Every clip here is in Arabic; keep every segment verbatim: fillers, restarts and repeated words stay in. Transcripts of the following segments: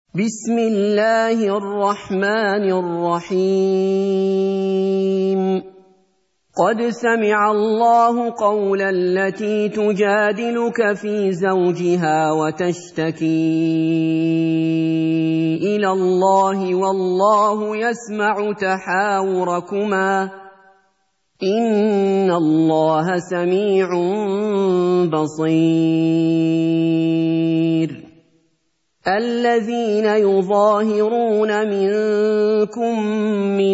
بسم الله الرحمن الرحيم قد سمع الله قول التي تجادلك في زوجها وتشتكي إلى الله والله يسمع تحاوركما إن الله سميع بصير الذين يظاهرون منكم من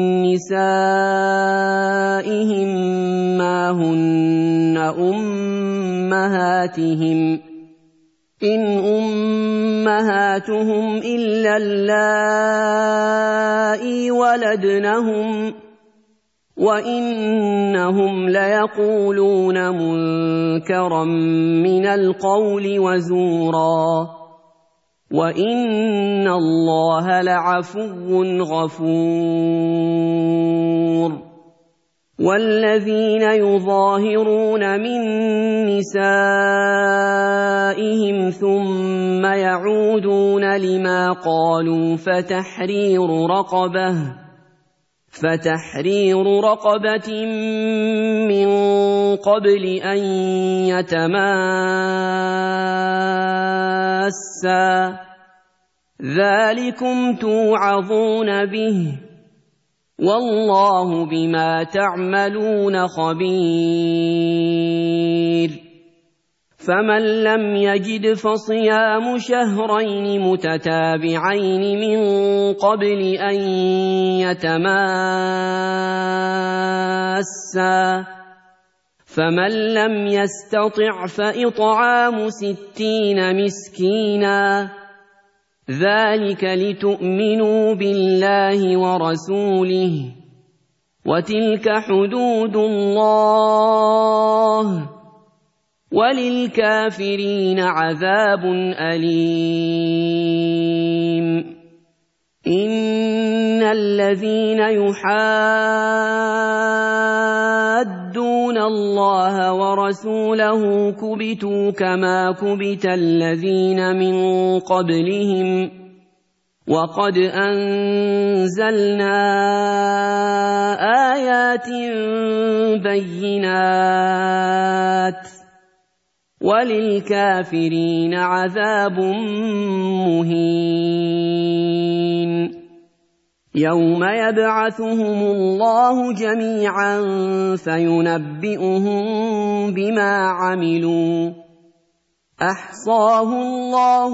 نسائهم ما هن أمهاتهم إن أمهاتهم إلا اللائي ولدنهم وإنهم ليقولون منكرا من القول وزورا وَإِنَّ اللَّهَ لَعَفُوٌّ غَفُورٌ وَالَّذِينَ يُظَاهِرُونَ مِن نِّسَائِهِمْ ثُمَّ يَعُودُونَ لِمَا قَالُوا فَتَحْرِيرُ رَقَبَةٍ فَتَحْرِيرُ رَقَبَةٍ مِّن قَبْلِ أَن يَتَمَاسَّا ذَلِكُمْ تُوعَظُونَ بِهِ وَاللَّهُ بِمَا تَعْمَلُونَ خَبِيرٌ فَمَن لَّمْ يَجِدْ فَصِيَامُ شَهْرَيْنِ مُتَتَابِعَيْنِ مِن قَبْلِ أَن يَتَمَاسَّا فَمَن لَّمْ يَسْتَطِعْ فَإِطْعَامُ سِتِّينَ مِسْكِينًا ذَلِكَ لِتُؤْمِنُوا بِاللَّهِ وَرَسُولِهِ وَتِلْكَ حُدُودُ اللَّهِ وَلِلْكَافِرِينَ عَذَابٌ أَلِيمٌ إِنَّ الَّذِينَ يُحَادُّونَ اللَّهَ وَرَسُولَهُ كُبِتُوا كَمَا كُبِتَ الَّذِينَ مِن قَبْلِهِمْ وَقَدْ أَنزَلْنَا آيَاتٍ بَيِّنَاتٍ وَلِلْكَافِرِينَ عَذَابٌ مُّهِينٌ يَوْمَ يَبْعَثُهُمُ اللَّهُ جَمِيعًا فَيُنَبِّئُهُم بِمَا عَمِلُوا أَحْصَاهُ اللَّهُ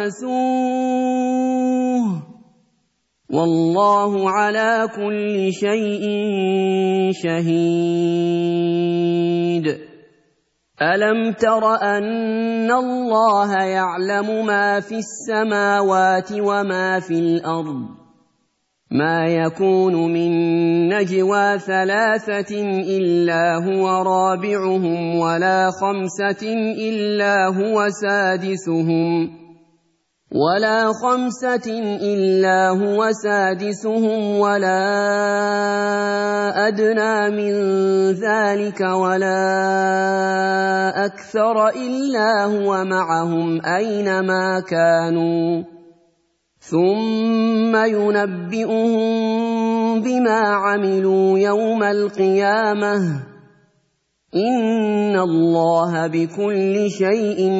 وَنَسُوهُ وَاللَّهُ عَلَى كُلِّ شَيْءٍ شَهِيدٌ أَلَمْ تَرَ أَنَّ اللَّهَ يَعْلَمُ مَا فِي السَّمَاوَاتِ وَمَا فِي الْأَرْضِ مَا يَكُونُ مِن نَّجْوَىٰ ثَلَاثَةٍ إِلَّا هُوَ رَابِعُهُمْ وَلَا خَمْسَةٍ إِلَّا هُوَ سَادِسُهُمْ ولا خمسة إلا هو سادسهم ولا أدنى من ذلك ولا أكثر إلا هو معهم أينما كانوا ثم ينبئهم بما عملوا يوم القيامة إن الله بكل شيء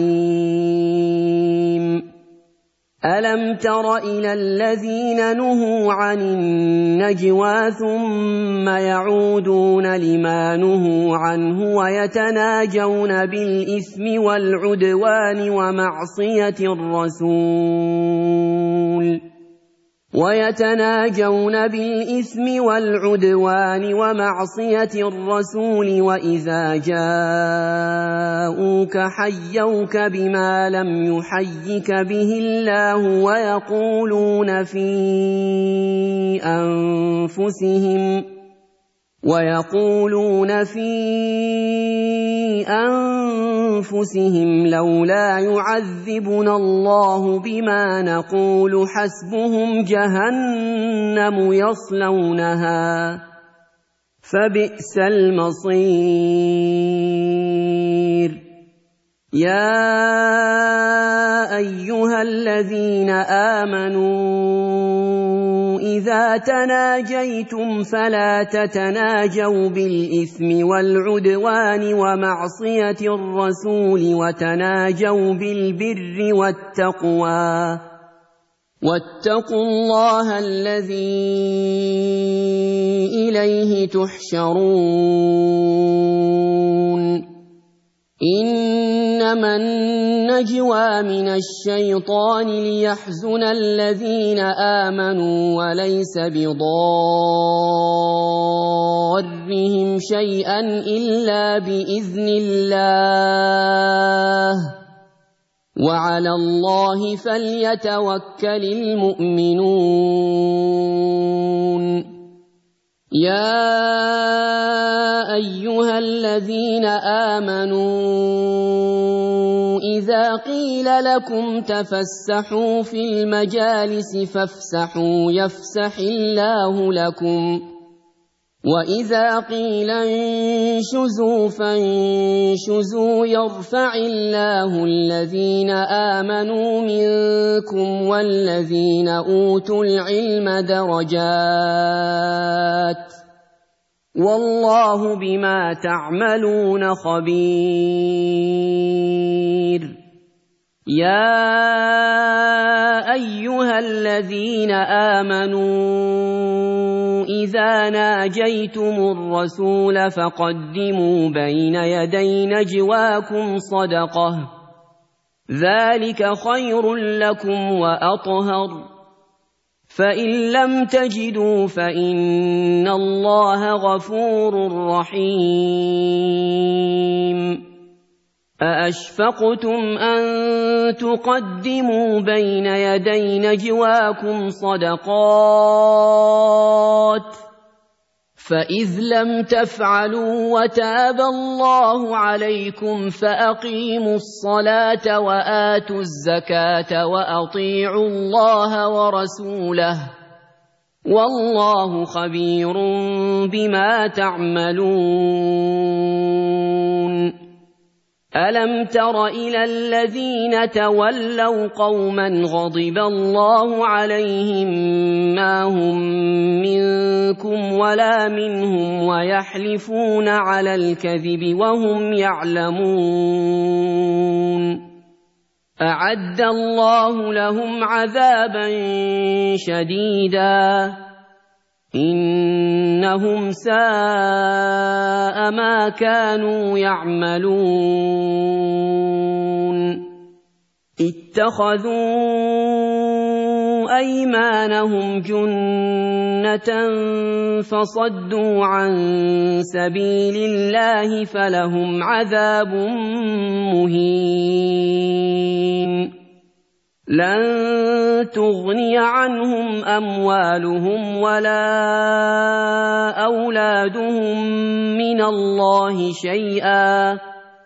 عليم أَلَمْ تَرَ إِلَى الَّذِينَ نُهُوا عَنِ النَّجْوَىٰ ثُمَّ يَعُودُونَ لِمَا نُهُوا عَنْهُ وَيَتَنَاجَوْنَ بِالْإِثْمِ وَالْعُدْوَانِ وَمَعْصِيَتِ الرَّسُولِ وَيَتَنَاجَوْنَ بِالْإِثْمِ وَالْعُدْوَانِ وَمَعْصِيَتِ الرَّسُولِ وَإِذَا جَاءُوكَ حَيَّوْكَ بِمَا لَمْ يُحَيِّكَ بِهِ اللَّهُ وَيَقُولُونَ فِي أَنفُسِهِمْ وَيَقُولُونَ فِي أَنفُسِهِمْ لَوْلَا يُعَذِّبُنَا اللَّهُ بِمَا نَقُولُ حَسْبُهُمْ جَهَنَّمُ يَصْلَوْنَهَا فَبِئْسَ الْمَصِيرُ يَا أيها الذين آمنوا إذا تناجيتم فلا تتناجوا بالإثم والعدوان ومعصية الرسول وتناجوا بالبر والتقوى واتقوا الله الذي إليه تحشرون إنما النجوى من الشيطان ليحزن الذين آمنوا وليس بضارهم شيئا إلا بإذن الله وعلى الله فليتوكل المؤمنون يا أيها الذين آمنوا إذا قيل لكم تفسحوا في المجالس فافسحوا يفسح الله لكم وإذا قيل انشزوا فانشزوا يرفع الله الذين آمنوا منكم والذين أوتوا العلم درجات والله بما تعملون خبير يا أيها الذين آمنوا إذا ناجيتم الرسول فقدموا بين يدي نجواكم صدقة ذلك خير لكم وأطهر فإن لم تجدوا فإن الله غفور رحيم أأشفقتم أن تقدموا بين يدي نجواكم صدقات فإذ لم تفعلوا وتاب الله عليكم فأقيموا الصلاة وآتوا الزكاة وأطيعوا الله ورسوله والله خبير بما تعملون ألم تر إلى الذين تولوا قوما غضب الله عليهم ما هم منكم ولا منهم ويحلفون على الكذب وهم يعلمون أعد الله لهم عذابا شديدا إنهم ساء ما كانوا يعملون اتخذوا أيمانهم جنة فصدوا عن سبيل الله فلهم عذاب مهين لن تغني عنهم أموالهم ولا أولادهم من الله شيئا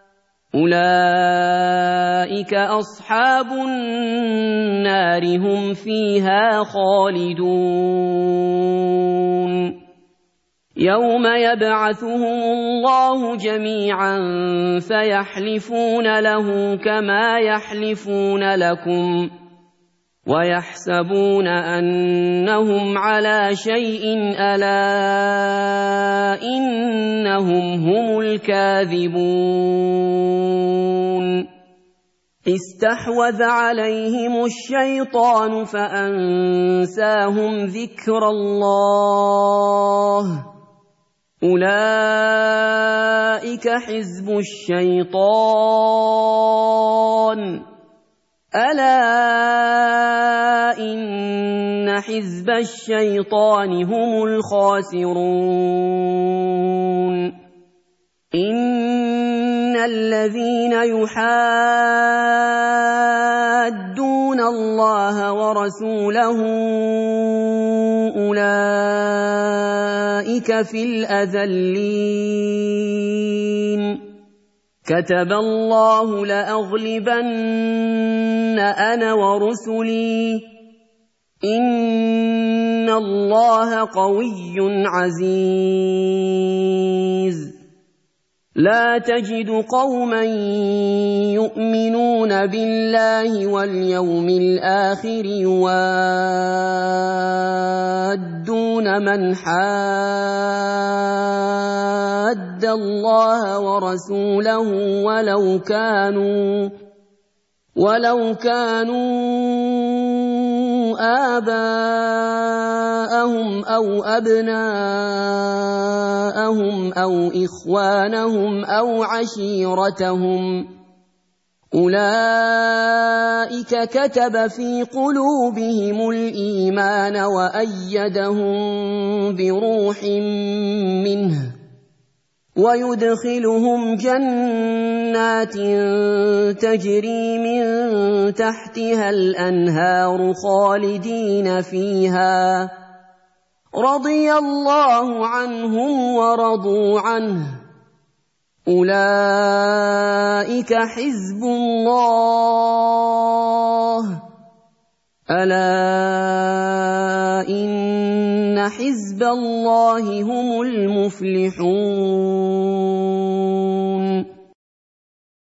أولئك أصحاب النار هم فيها خالدون يوم يبعثهم الله جميعا فيحلفون له كما يحلفون لكم ويحسبون أنهم على شيء ألا إنهم هم الكاذبون استحوذ عليهم الشيطان فأنساهم ذكر الله أولئك حزب الشيطان ألا إن حزب الشيطان هم الخاسرون إن الذين يحادون الله ورسوله أولئك في الأذلين كتب الله لأغلبن أنا ورسلي إن الله قوي عزيز لا تجد قوما يؤمنون بالله واليوم الآخر يوادون من حاد الله ورسوله ولو كانوا ولو كانوا آباءهم أو أبناءهم أو إخوانهم أو عشيرتهم أولئك كتب في قلوبهم الإيمان وأيدهم بروح منه ويدخلهم جنات تجري من تحتها الأنهار خالدين فيها رضي الله عنهم ورضوا عنه أولئك حزب الله ألا إن حزب الله هم المفلحون. حزب الله هم المفلحون.